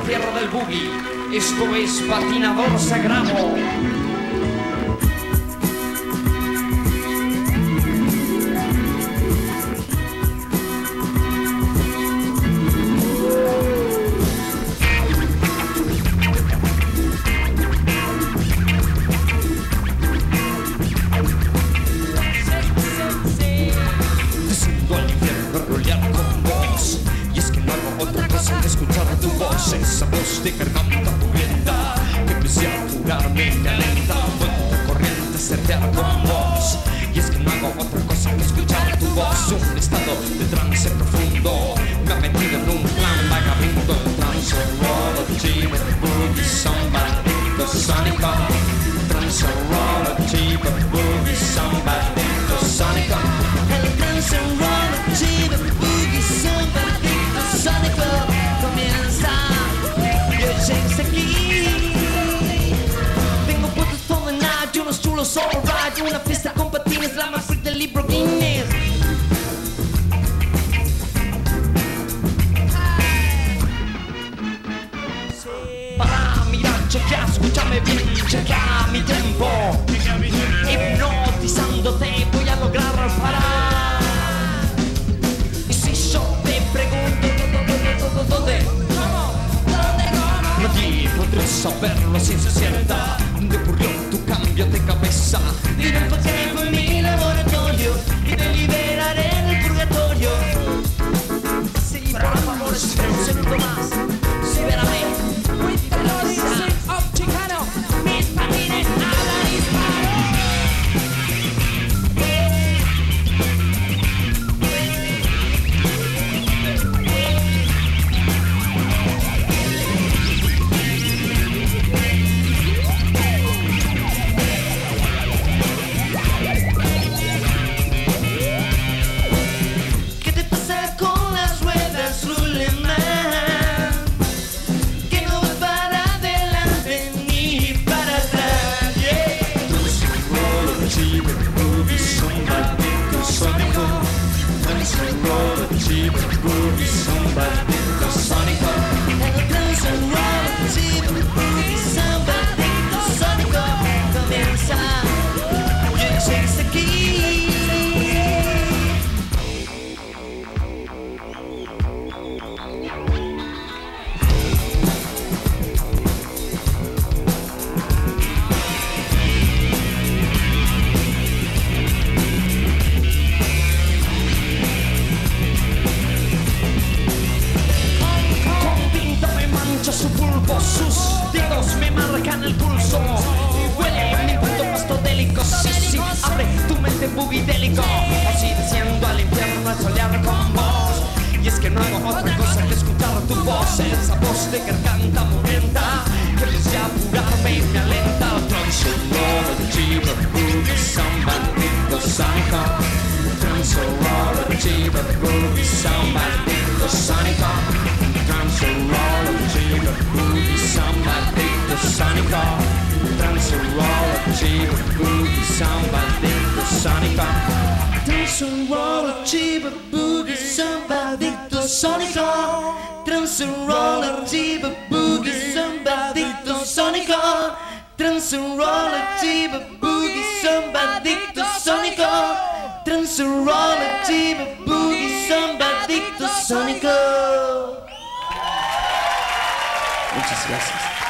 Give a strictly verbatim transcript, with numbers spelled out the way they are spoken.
tierra del boogie. Esto es patinador sagrado. Esa voz de garganta pudrienta que empecé a curarme me alenta. Fuente corriente certear con vos. Y es que no hago otra cosa que escuchar tu voz. Un estado de trance profundo me ha metido en un plan vagabundo. Tranceology, boogie, samba, dicto sónico. Tranceology, boogie, samba, dicto sónico. El tranceology, boogie, samba, dicto sónico comienza. James aquí. Tengo puestos for the night, y unos chulos alright. Una fiesta con patines, la más freak del libro Guinness. Para mirar, chequea, escúchame bien, chequea mi tiempo. Hipnotizándote voy a lograr parar. Y si yo te pregunto, ¿dónde? Nadie podrá saberlo a ciencia cierta. ¿Dónde ocurrió tu cambio de cabeza? Dime por qué fue mi laboratorio y te liberaré del purgatorio. Sí, por favor, espera un segundo más. Sí, verame. With the Lord of Chicano, mis patines a la disparo. Sus dedos me marcan el pulso y huele mi punto pastodélico. Sí, sí, abre tu mente bugidélico. Así desciendo al infierno a solear con vos. Y es que no hago otra cosa que escuchar tu voz. Esa voz de garganta murienta que desea apurarme y me alenta. Tranceology, boogie, samba, dicto sónico. Tranceology, boogie, samba, dicto sónico. Tranceology, boogie, samba, dicto sónico. Tranceology, boogie, samba, dicto sónico. Tranceology, boogie, samba, dicto sónico. Tranceology, boogie, samba, dicto sónico. Tranceology, boogie, samba, dicto sónico. Tranceology, boogie, samba, dicto sónico. Muchas gracias.